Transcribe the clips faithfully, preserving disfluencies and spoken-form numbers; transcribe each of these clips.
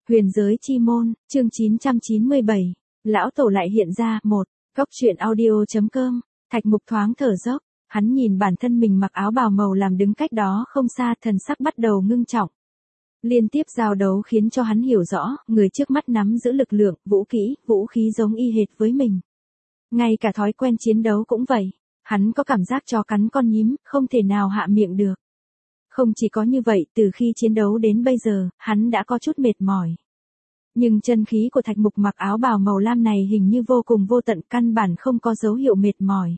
Huyền giới chi môn, chương chín trăm chín mươi bảy. Lão tổ lại hiện ra, một. Góc truyện audio.com. Thạch Mục thoáng thở dốc, hắn nhìn bản thân mình mặc áo bào màu làm đứng cách đó không xa, thần sắc bắt đầu ngưng trọng. Liên tiếp giao đấu khiến cho hắn hiểu rõ, người trước mắt nắm giữ lực lượng, vũ kỹ, vũ khí giống y hệt với mình. Ngay cả thói quen chiến đấu cũng vậy, hắn có cảm giác chó cắn con nhím, không thể nào hạ miệng được. Không chỉ có như vậy, từ khi chiến đấu đến bây giờ, hắn đã có chút mệt mỏi. Nhưng chân khí của Thạch Mục mặc áo bào màu lam này hình như vô cùng vô tận, căn bản không có dấu hiệu mệt mỏi.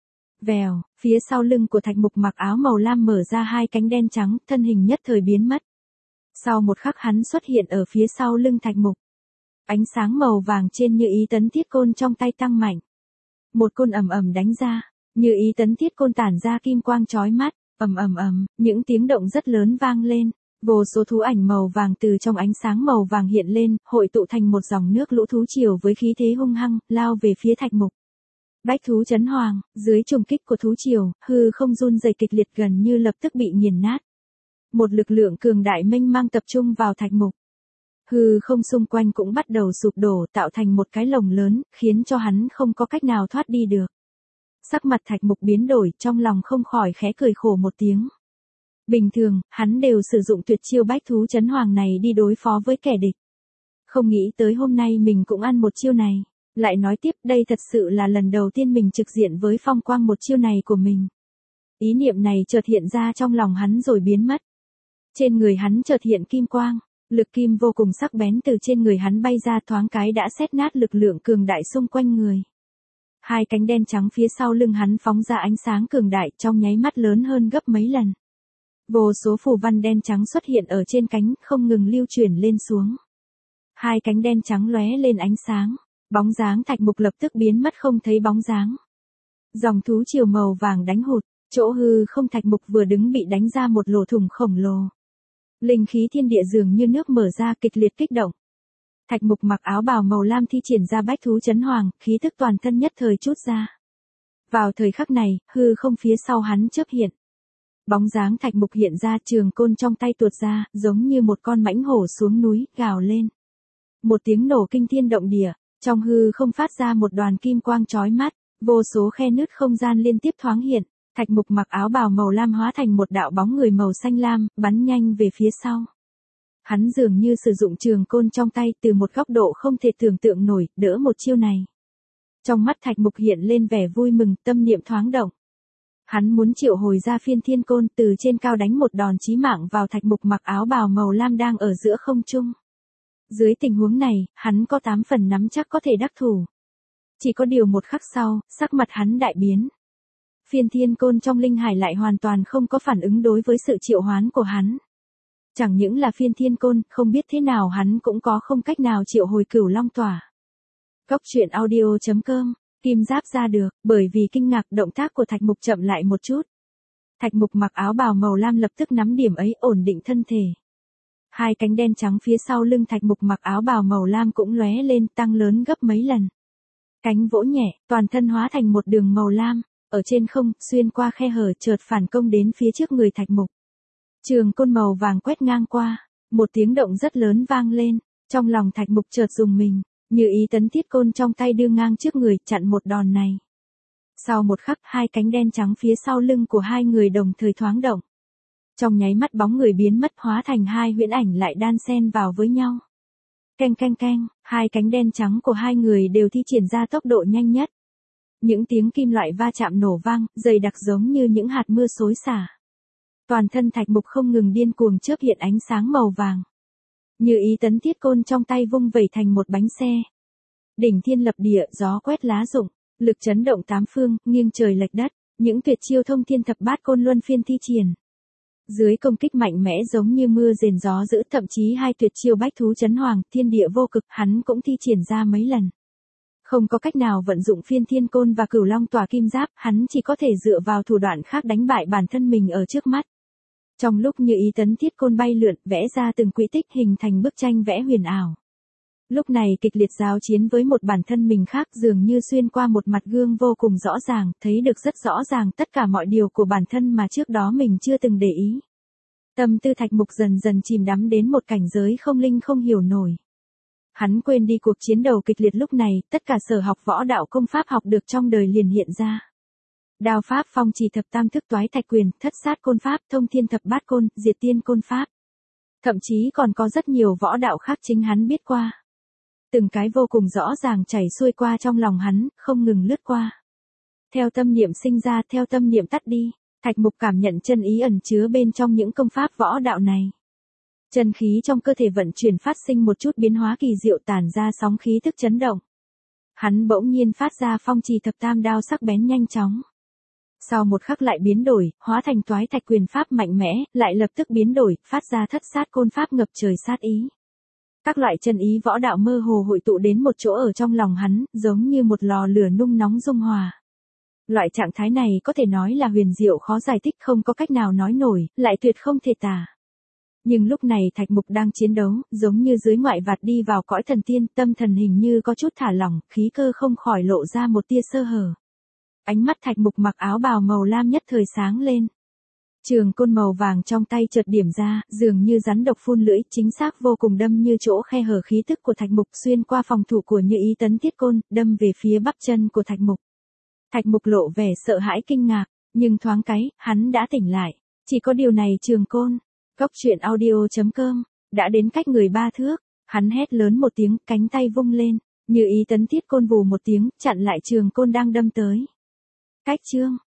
Vèo, phía sau lưng của Thạch Mục mặc áo màu lam mở ra hai cánh đen trắng, thân hình nhất thời biến mất. Sau một khắc hắn xuất hiện ở phía sau lưng Thạch Mục. Ánh sáng màu vàng trên Như Ý Tấn Thiết Côn trong tay tăng mạnh. Một côn ầm ầm đánh ra, Như Ý Tấn Thiết Côn tản ra kim quang chói mắt, ầm ầm ầm, những tiếng động rất lớn vang lên. Vô số thú ảnh màu vàng từ trong ánh sáng màu vàng hiện lên, hội tụ thành một dòng nước lũ thú triều với khí thế hung hăng, lao về phía Thạch Mục. Bách thú chấn hoàng, dưới trùng kích của thú triều, hư không run rẩy kịch liệt gần như lập tức bị nghiền nát. Một lực lượng cường đại mênh mang tập trung vào Thạch Mục. Hư không xung quanh cũng bắt đầu sụp đổ, tạo thành một cái lồng lớn, khiến cho hắn không có cách nào thoát đi được. Sắc mặt Thạch Mục biến đổi, trong lòng không khỏi khẽ cười khổ một tiếng. Bình thường, hắn đều sử dụng tuyệt chiêu bách thú chấn hoàng này đi đối phó với kẻ địch. Không nghĩ tới hôm nay mình cũng ăn một chiêu này. Lại nói tiếp, đây thật sự là lần đầu tiên mình trực diện với phong quang một chiêu này của mình. Ý niệm này chợt hiện ra trong lòng hắn rồi biến mất. Trên người hắn chợt hiện kim quang, lực kim vô cùng sắc bén từ trên người hắn bay ra, thoáng cái đã xét nát lực lượng cường đại xung quanh người. Hai cánh đen trắng phía sau lưng hắn phóng ra ánh sáng cường đại, trong nháy mắt lớn hơn gấp mấy lần. Vô số phù văn đen trắng xuất hiện ở trên cánh, không ngừng lưu chuyển lên xuống. Hai cánh đen trắng lóe lên ánh sáng, bóng dáng Thạch Mục lập tức biến mất không thấy bóng dáng. Dòng thú triều màu vàng đánh hụt, chỗ hư không Thạch Mục vừa đứng bị đánh ra một lỗ thủng khổng lồ. Linh khí thiên địa dường như nước mở ra, kịch liệt kích động. Thạch Mục mặc áo bào màu lam thi triển ra bách thú chấn hoàng, khí tức toàn thân nhất thời trút ra. Vào thời khắc này, hư không phía sau hắn chớp hiện. Bóng dáng Thạch Mục hiện ra, trường côn trong tay tuột ra, giống như một con mãnh hổ xuống núi, gào lên. Một tiếng nổ kinh thiên động địa, trong hư không phát ra một đoàn kim quang chói mắt, vô số khe nứt không gian liên tiếp thoáng hiện. Thạch Mục mặc áo bào màu lam hóa thành một đạo bóng người màu xanh lam, bắn nhanh về phía sau. Hắn dường như sử dụng trường côn trong tay từ một góc độ không thể tưởng tượng nổi, đỡ một chiêu này. Trong mắt Thạch Mục hiện lên vẻ vui mừng, tâm niệm thoáng động. Hắn muốn triệu hồi ra phiên thiên côn, từ trên cao đánh một đòn chí mạng vào Thạch Mục mặc áo bào màu lam đang ở giữa không trung. Dưới tình huống này, hắn có tám phần nắm chắc có thể đắc thủ. Chỉ có điều một khắc sau, sắc mặt hắn đại biến. Phiên thiên côn trong linh hải lại hoàn toàn không có phản ứng đối với sự triệu hoán của hắn. Chẳng những là phiên thiên côn, không biết thế nào hắn cũng có không cách nào triệu hồi cửu long tỏa. Góc truyện audio.com. Kim giáp ra được, bởi vì kinh ngạc động tác của Thạch Mục chậm lại một chút. Thạch Mục mặc áo bào màu lam lập tức nắm điểm ấy, ổn định thân thể. Hai cánh đen trắng phía sau lưng Thạch Mục mặc áo bào màu lam cũng lóe lên, tăng lớn gấp mấy lần. Cánh vỗ nhẹ, toàn thân hóa thành một đường màu lam, ở trên không, xuyên qua khe hở chợt phản công đến phía trước người Thạch Mục. Trường côn màu vàng quét ngang qua, một tiếng động rất lớn vang lên, trong lòng Thạch Mục chợt rùng mình. Như Ý Tấn Thiết Côn trong tay đưa ngang trước người, chặn một đòn này. Sau một khắc, hai cánh đen trắng phía sau lưng của hai người đồng thời thoáng động. Trong nháy mắt bóng người biến mất, hóa thành hai huyễn ảnh lại đan xen vào với nhau. Keng keng keng, hai cánh đen trắng của hai người đều thi triển ra tốc độ nhanh nhất. Những tiếng kim loại va chạm nổ vang, dày đặc giống như những hạt mưa xối xả. Toàn thân Thạch Mục không ngừng điên cuồng chớp hiện ánh sáng màu vàng. Như Ý Tấn Thiết Côn trong tay vung vẩy thành một bánh xe. Đỉnh thiên lập địa, gió quét lá rụng, lực chấn động tám phương, nghiêng trời lệch đất, những tuyệt chiêu thông thiên thập bát côn luân phiên thi triển. Dưới công kích mạnh mẽ giống như mưa rền gió dữ, thậm chí hai tuyệt chiêu bách thú chấn hoàng, thiên địa vô cực, hắn cũng thi triển ra mấy lần. Không có cách nào vận dụng phiên thiên côn và cửu long tỏa kim giáp, hắn chỉ có thể dựa vào thủ đoạn khác đánh bại bản thân mình ở trước mắt. Trong lúc Như Ý Tấn Thiết Côn bay lượn, vẽ ra từng quỹ tích hình thành bức tranh vẽ huyền ảo. Lúc này kịch liệt giao chiến với một bản thân mình khác, dường như xuyên qua một mặt gương vô cùng rõ ràng, thấy được rất rõ ràng tất cả mọi điều của bản thân mà trước đó mình chưa từng để ý. Tâm tư Thạch Mục dần dần chìm đắm đến một cảnh giới không linh không hiểu nổi. Hắn quên đi cuộc chiến đầu kịch liệt lúc này, tất cả sở học võ đạo công pháp học được trong đời liền hiện ra. Đao pháp phong trì thập tam thức toái thạch quyền, thất sát côn pháp, thông thiên thập bát côn, diệt tiên côn pháp. Thậm chí còn có rất nhiều võ đạo khác chính hắn biết qua. Từng cái vô cùng rõ ràng chảy xuôi qua trong lòng hắn, không ngừng lướt qua. Theo tâm niệm sinh ra, theo tâm niệm tắt đi, Thạch Mục cảm nhận chân ý ẩn chứa bên trong những công pháp võ đạo này. Chân khí trong cơ thể vận chuyển phát sinh một chút biến hóa kỳ diệu, tản ra sóng khí thức chấn động. Hắn bỗng nhiên phát ra phong trì thập tam đao sắc bén nhanh chóng. Sau một khắc lại biến đổi, hóa thành toái thạch quyền pháp mạnh mẽ, lại lập tức biến đổi, phát ra thất sát côn pháp ngập trời sát ý. Các loại chân ý võ đạo mơ hồ hội tụ đến một chỗ ở trong lòng hắn, giống như một lò lửa nung nóng dung hòa. Loại trạng thái này có thể nói là huyền diệu khó giải thích, không có cách nào nói nổi, lại tuyệt không thể tả. Nhưng lúc này Thạch Mục đang chiến đấu, giống như dưới ngoại vạt đi vào cõi thần tiên, tâm thần hình như có chút thả lỏng, khí cơ không khỏi lộ ra một tia sơ hở. Ánh mắt Thạch Mục mặc áo bào màu lam nhất thời sáng lên. Trường côn màu vàng trong tay chợt điểm ra, dường như rắn độc phun lưỡi, chính xác vô cùng đâm như chỗ khe hở khí tức của Thạch Mục, xuyên qua phòng thủ của Như Ý tấn thiết côn, đâm về phía bắp chân của Thạch Mục. Thạch Mục lộ vẻ sợ hãi kinh ngạc, nhưng thoáng cái, hắn đã tỉnh lại. Chỉ có điều này trường côn. Cốc truyện audio chấm com, đã đến cách người ba thước, hắn hét lớn một tiếng, cánh tay vung lên, Như Ý tấn thiết côn vù một tiếng, chặn lại trường côn đang đâm tới. Cách chương